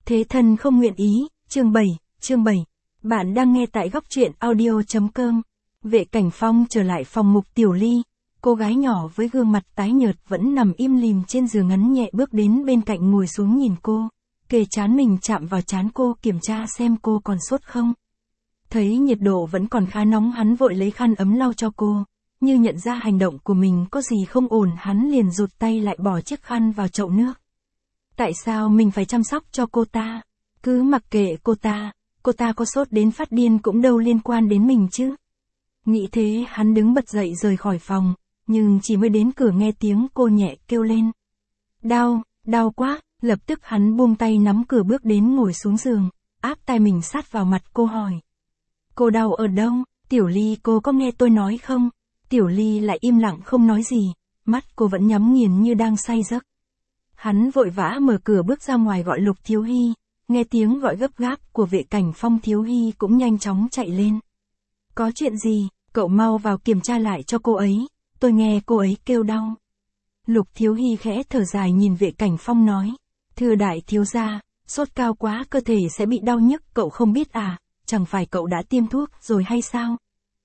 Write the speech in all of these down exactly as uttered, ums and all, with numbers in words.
Thế thân không nguyện ý, chương bảy, chương bảy. Bạn đang nghe tại góc truyện audio chấm com. Vệ Cảnh Phong trở lại phòng Mục Tiểu Ly. Cô gái nhỏ với gương mặt tái nhợt vẫn nằm im lìm trên giường ngắn nhẹ bước đến bên cạnh ngồi xuống nhìn cô. Kề trán mình chạm vào trán cô kiểm tra xem cô còn sốt không. Thấy nhiệt độ vẫn còn khá nóng hắn vội lấy khăn ấm lau cho cô. Như nhận ra hành động của mình có gì không ổn hắn liền rụt tay lại bỏ chiếc khăn vào chậu nước. Tại sao mình phải chăm sóc cho cô ta? Cứ mặc kệ cô ta, cô ta có sốt đến phát điên cũng đâu liên quan đến mình chứ. Nghĩ thế hắn đứng bật dậy rời khỏi phòng, nhưng chỉ mới đến cửa nghe tiếng cô nhẹ kêu lên. Đau, đau quá, lập tức hắn buông tay nắm cửa bước đến ngồi xuống giường, áp tai mình sát vào mặt cô hỏi. Cô đau ở đâu? Tiểu Ly cô có nghe tôi nói không? Tiểu Ly lại im lặng không nói gì, mắt cô vẫn nhắm nghiền như đang say giấc. Hắn vội vã mở cửa bước ra ngoài gọi Lục Thiếu Hy, nghe tiếng gọi gấp gáp của Vệ Cảnh Phong. Thiếu Hy cũng nhanh chóng chạy lên. Có chuyện gì, cậu mau vào kiểm tra lại cho cô ấy, tôi nghe cô ấy kêu đau. Lục Thiếu Hy khẽ thở dài nhìn Vệ Cảnh Phong nói, thưa đại thiếu gia, sốt cao quá cơ thể sẽ bị đau nhức, cậu không biết à, chẳng phải cậu đã tiêm thuốc rồi hay sao?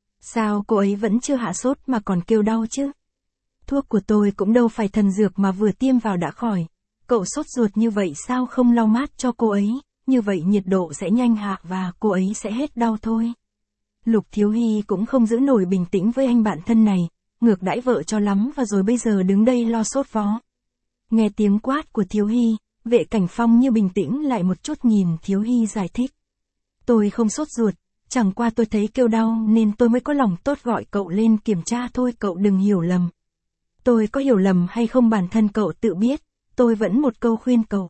Sao cô ấy vẫn chưa hạ sốt mà còn kêu đau chứ? Thuốc của tôi cũng đâu phải thần dược mà vừa tiêm vào đã khỏi. Cậu sốt ruột như vậy sao không lau mát cho cô ấy, như vậy nhiệt độ sẽ nhanh hạ và cô ấy sẽ hết đau thôi. Lục Thiếu Hy cũng không giữ nổi bình tĩnh với anh bạn thân này, ngược đãi vợ cho lắm và rồi bây giờ đứng đây lo sốt vó. Nghe tiếng quát của Thiếu Hy, Vệ Cảnh Phong như bình tĩnh lại một chút nhìn Thiếu Hy giải thích. Tôi không sốt ruột, chẳng qua tôi thấy kêu đau nên tôi mới có lòng tốt gọi cậu lên kiểm tra thôi, cậu đừng hiểu lầm. Tôi có hiểu lầm hay không bản thân cậu tự biết, tôi vẫn một câu khuyên cậu.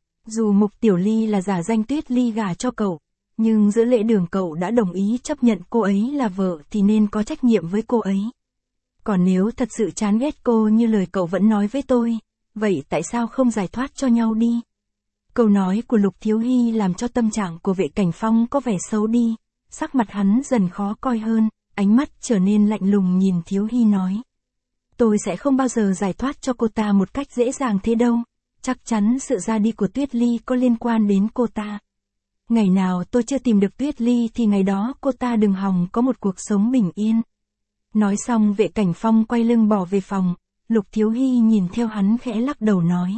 Dù Mục Tiểu Ly là giả danh Tuyết Ly gả cho cậu, nhưng giữa lễ đường cậu đã đồng ý chấp nhận cô ấy là vợ thì nên có trách nhiệm với cô ấy. Còn nếu thật sự chán ghét cô như lời cậu vẫn nói với tôi, vậy tại sao không giải thoát cho nhau đi? Câu nói của Lục Thiếu Hy làm cho tâm trạng của Vệ Cảnh Phong có vẻ xấu đi, sắc mặt hắn dần khó coi hơn, ánh mắt trở nên lạnh lùng nhìn Thiếu Hy nói. Tôi sẽ không bao giờ giải thoát cho cô ta một cách dễ dàng thế đâu, chắc chắn sự ra đi của Tuyết Ly có liên quan đến cô ta. Ngày nào tôi chưa tìm được Tuyết Ly thì ngày đó cô ta đừng hòng có một cuộc sống bình yên. Nói xong Vệ Cảnh Phong quay lưng bỏ về phòng, Lục Thiếu Hy nhìn theo hắn khẽ lắc đầu nói.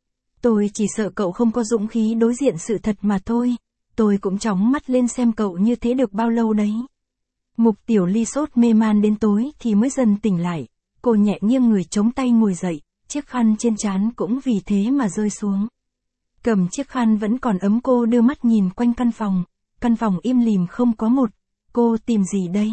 Tôi chỉ sợ cậu không có dũng khí đối diện sự thật mà thôi, tôi cũng chóng mắt lên xem cậu như thế được bao lâu đấy. Mục Tiểu Ly sốt mê man đến tối thì mới dần tỉnh lại. Cô nhẹ nghiêng người chống tay ngồi dậy, chiếc khăn trên trán cũng vì thế mà rơi xuống. Cầm chiếc khăn vẫn còn ấm cô đưa mắt nhìn quanh căn phòng, căn phòng im lìm không có một, cô tìm gì đây?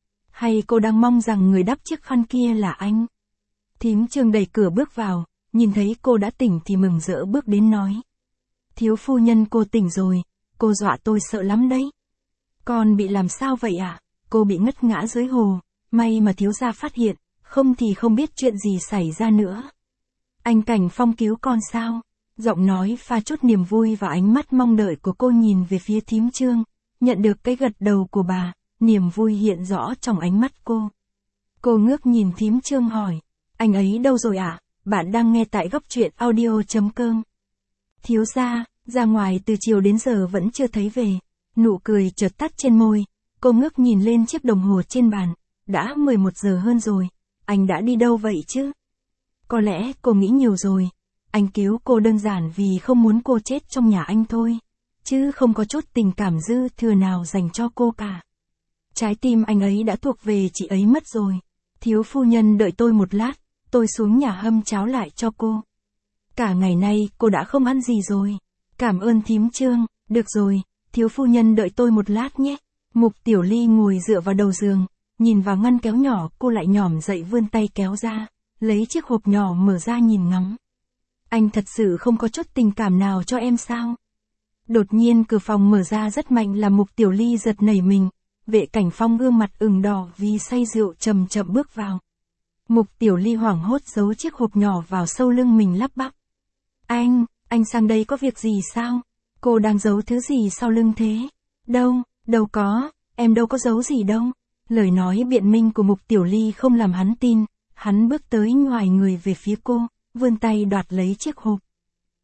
Hay cô đang mong rằng người đắp chiếc khăn kia là anh? Thím Trương đẩy cửa bước vào, nhìn thấy cô đã tỉnh thì mừng rỡ bước đến nói. Thiếu phu nhân cô tỉnh rồi, cô dọa tôi sợ lắm đấy. Con bị làm sao vậy ạ? À? Cô bị ngất ngã dưới hồ, may mà thiếu gia phát hiện. Không thì không biết chuyện gì xảy ra nữa. Anh Cảnh Phong cứu con sao? Giọng nói pha chút niềm vui và ánh mắt mong đợi của cô nhìn về phía thím Trương, nhận được cái gật đầu của bà, niềm vui hiện rõ trong ánh mắt cô. Cô ngước nhìn thím Trương hỏi, anh ấy đâu rồi ạ? À? Bạn đang nghe tại góc truyện audio chấm com. Thiếu gia, ra ngoài từ chiều đến giờ vẫn chưa thấy về. Nụ cười chợt tắt trên môi, cô ngước nhìn lên chiếc đồng hồ trên bàn, đã mười một giờ hơn rồi. Anh đã đi đâu vậy chứ? Có lẽ cô nghĩ nhiều rồi. Anh cứu cô đơn giản vì không muốn cô chết trong nhà anh thôi. Chứ không có chút tình cảm dư thừa nào dành cho cô cả. Trái tim anh ấy đã thuộc về chị ấy mất rồi. Thiếu phu nhân đợi tôi một lát, tôi xuống nhà hâm cháo lại cho cô. Cả ngày nay cô đã không ăn gì rồi. Cảm ơn thím Trương, được rồi, thiếu phu nhân đợi tôi một lát nhé. Mục Tiểu Ly ngồi dựa vào đầu giường. Nhìn vào ngăn kéo nhỏ cô lại nhỏm dậy vươn tay kéo ra, lấy chiếc hộp nhỏ mở ra nhìn ngắm. Anh thật sự không có chút tình cảm nào cho em sao? Đột nhiên cửa phòng mở ra rất mạnh làm Mục Tiểu Ly giật nảy mình, Vệ Cảnh Phong gương mặt ửng đỏ vì say rượu chậm chậm bước vào. Mục Tiểu Ly hoảng hốt giấu chiếc hộp nhỏ vào sâu lưng mình lắp bắp. Anh, anh sang đây có việc gì sao? Cô đang giấu thứ gì sau lưng thế? Đâu, đâu có, em đâu có giấu gì đâu. Lời nói biện minh của Mục Tiểu Ly không làm hắn tin, hắn bước tới ngoài người về phía cô, vươn tay đoạt lấy chiếc hộp.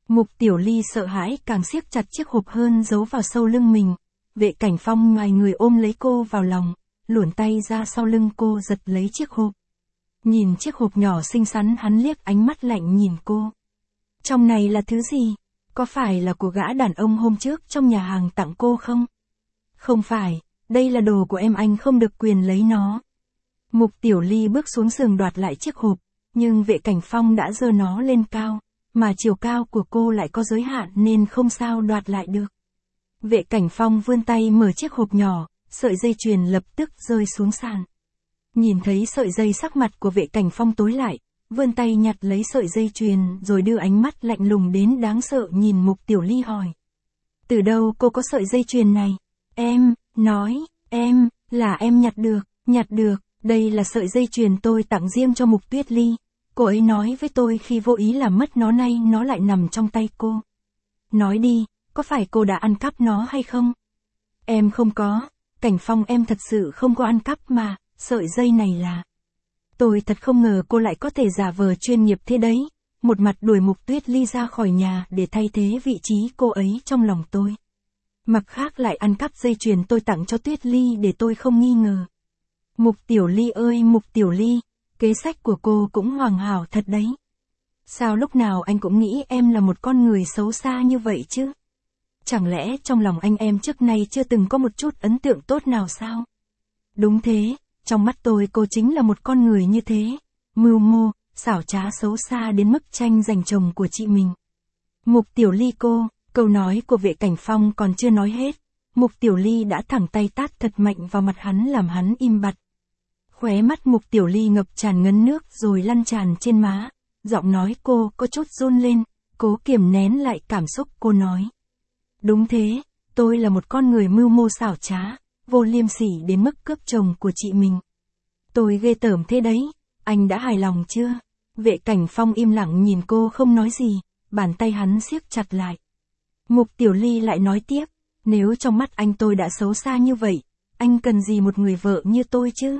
Mục Tiểu Ly sợ hãi càng siết chặt chiếc hộp hơn giấu vào sau lưng mình. Vệ Cảnh Phong ngoài người ôm lấy cô vào lòng, luồn tay ra sau lưng cô giật lấy chiếc hộp. Nhìn chiếc hộp nhỏ xinh xắn, hắn liếc ánh mắt lạnh nhìn cô. Trong này là thứ gì? Có phải là của gã đàn ông hôm trước trong nhà hàng tặng cô không? Không phải, đây là đồ của em, anh không được quyền lấy nó. Mục Tiểu Ly bước xuống giường đoạt lại chiếc hộp, nhưng Vệ Cảnh Phong đã giơ nó lên cao, mà chiều cao của cô lại có giới hạn nên không sao đoạt lại được. Vệ Cảnh Phong vươn tay mở chiếc hộp nhỏ, sợi dây chuyền lập tức rơi xuống sàn. Nhìn thấy sợi dây, sắc mặt của Vệ Cảnh Phong tối lại, vươn tay nhặt lấy sợi dây chuyền rồi đưa ánh mắt lạnh lùng đến đáng sợ nhìn Mục Tiểu Ly hỏi. Từ đâu cô có sợi dây chuyền này? Em, nói, em, là em nhặt được, nhặt được, đây là sợi dây chuyền tôi tặng riêng cho Mục Tuyết Ly. Cô ấy nói với tôi khi vô ý làm mất nó, nay nó lại nằm trong tay cô. Nói đi, có phải cô đã ăn cắp nó hay không? Em không có, Cảnh Phong, em thật sự không có ăn cắp mà, sợi dây này là... Tôi thật không ngờ cô lại có thể giả vờ chuyên nghiệp thế đấy, một mặt đuổi Mục Tuyết Ly ra khỏi nhà để thay thế vị trí cô ấy trong lòng tôi. Mặt khác lại ăn cắp dây chuyền tôi tặng cho Tuyết Ly để tôi không nghi ngờ. Mục Tiểu Ly ơi Mục Tiểu Ly, kế sách của cô cũng hoàn hảo thật đấy. Sao lúc nào anh cũng nghĩ em là một con người xấu xa như vậy chứ? Chẳng lẽ trong lòng anh em trước nay chưa từng có một chút ấn tượng tốt nào sao? Đúng thế, trong mắt tôi cô chính là một con người như thế, mưu mô, xảo trá, xấu xa đến mức tranh giành chồng của chị mình. Mục Tiểu Ly cô, câu nói của Vệ Cảnh Phong còn chưa nói hết, Mục Tiểu Ly đã thẳng tay tát thật mạnh vào mặt hắn làm hắn im bặt. Khóe mắt Mục Tiểu Ly ngập tràn ngấn nước rồi lăn tràn trên má, giọng nói cô có chút run lên, cố kiềm nén lại cảm xúc, cô nói. Đúng thế, tôi là một con người mưu mô xảo trá, vô liêm sỉ đến mức cướp chồng của chị mình. Tôi ghê tởm thế đấy, anh đã hài lòng chưa? Vệ Cảnh Phong im lặng nhìn cô không nói gì, bàn tay hắn siết chặt lại. Mục Tiểu Ly lại nói tiếp, nếu trong mắt anh tôi đã xấu xa như vậy, anh cần gì một người vợ như tôi chứ?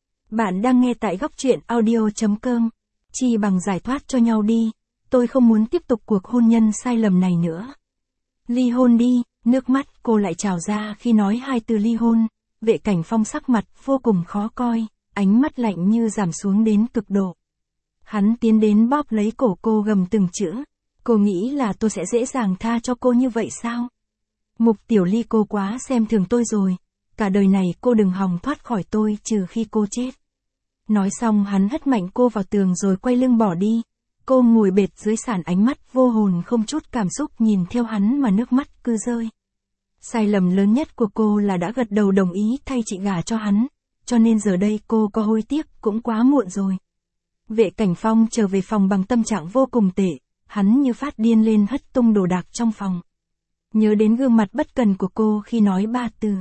Bạn đang nghe tại góc truyện audio chấm com. Chi bằng giải thoát cho nhau đi, tôi không muốn tiếp tục cuộc hôn nhân sai lầm này nữa. Ly hôn đi, nước mắt cô lại trào ra khi nói hai từ ly hôn. Vệ Cảnh Phong sắc mặt vô cùng khó coi, ánh mắt lạnh như giảm xuống đến cực độ. Hắn tiến đến bóp lấy cổ cô gầm từng chữ. Cô nghĩ là tôi sẽ dễ dàng tha cho cô như vậy sao? Mục Tiểu Ly, cô quá xem thường tôi rồi. Cả đời này cô đừng hòng thoát khỏi tôi trừ khi cô chết. Nói xong hắn hất mạnh cô vào tường rồi quay lưng bỏ đi. Cô ngồi bệt dưới sàn, ánh mắt vô hồn không chút cảm xúc nhìn theo hắn mà nước mắt cứ rơi. Sai lầm lớn nhất của cô là đã gật đầu đồng ý thay chị gả cho hắn, cho nên giờ đây cô có hối tiếc cũng quá muộn rồi. Vệ Cảnh Phong trở về phòng bằng tâm trạng vô cùng tệ, hắn như phát điên lên hất tung đồ đạc trong phòng. Nhớ đến gương mặt bất cần của cô khi nói ba từ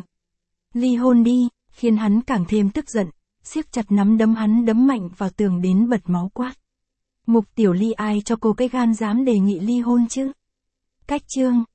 ly hôn đi, khiến hắn càng thêm tức giận, siết chặt nắm đấm hắn đấm mạnh vào tường đến bật máu quát. Mục Tiểu Ly, ai cho cô cái gan dám đề nghị ly hôn chứ? Cách chương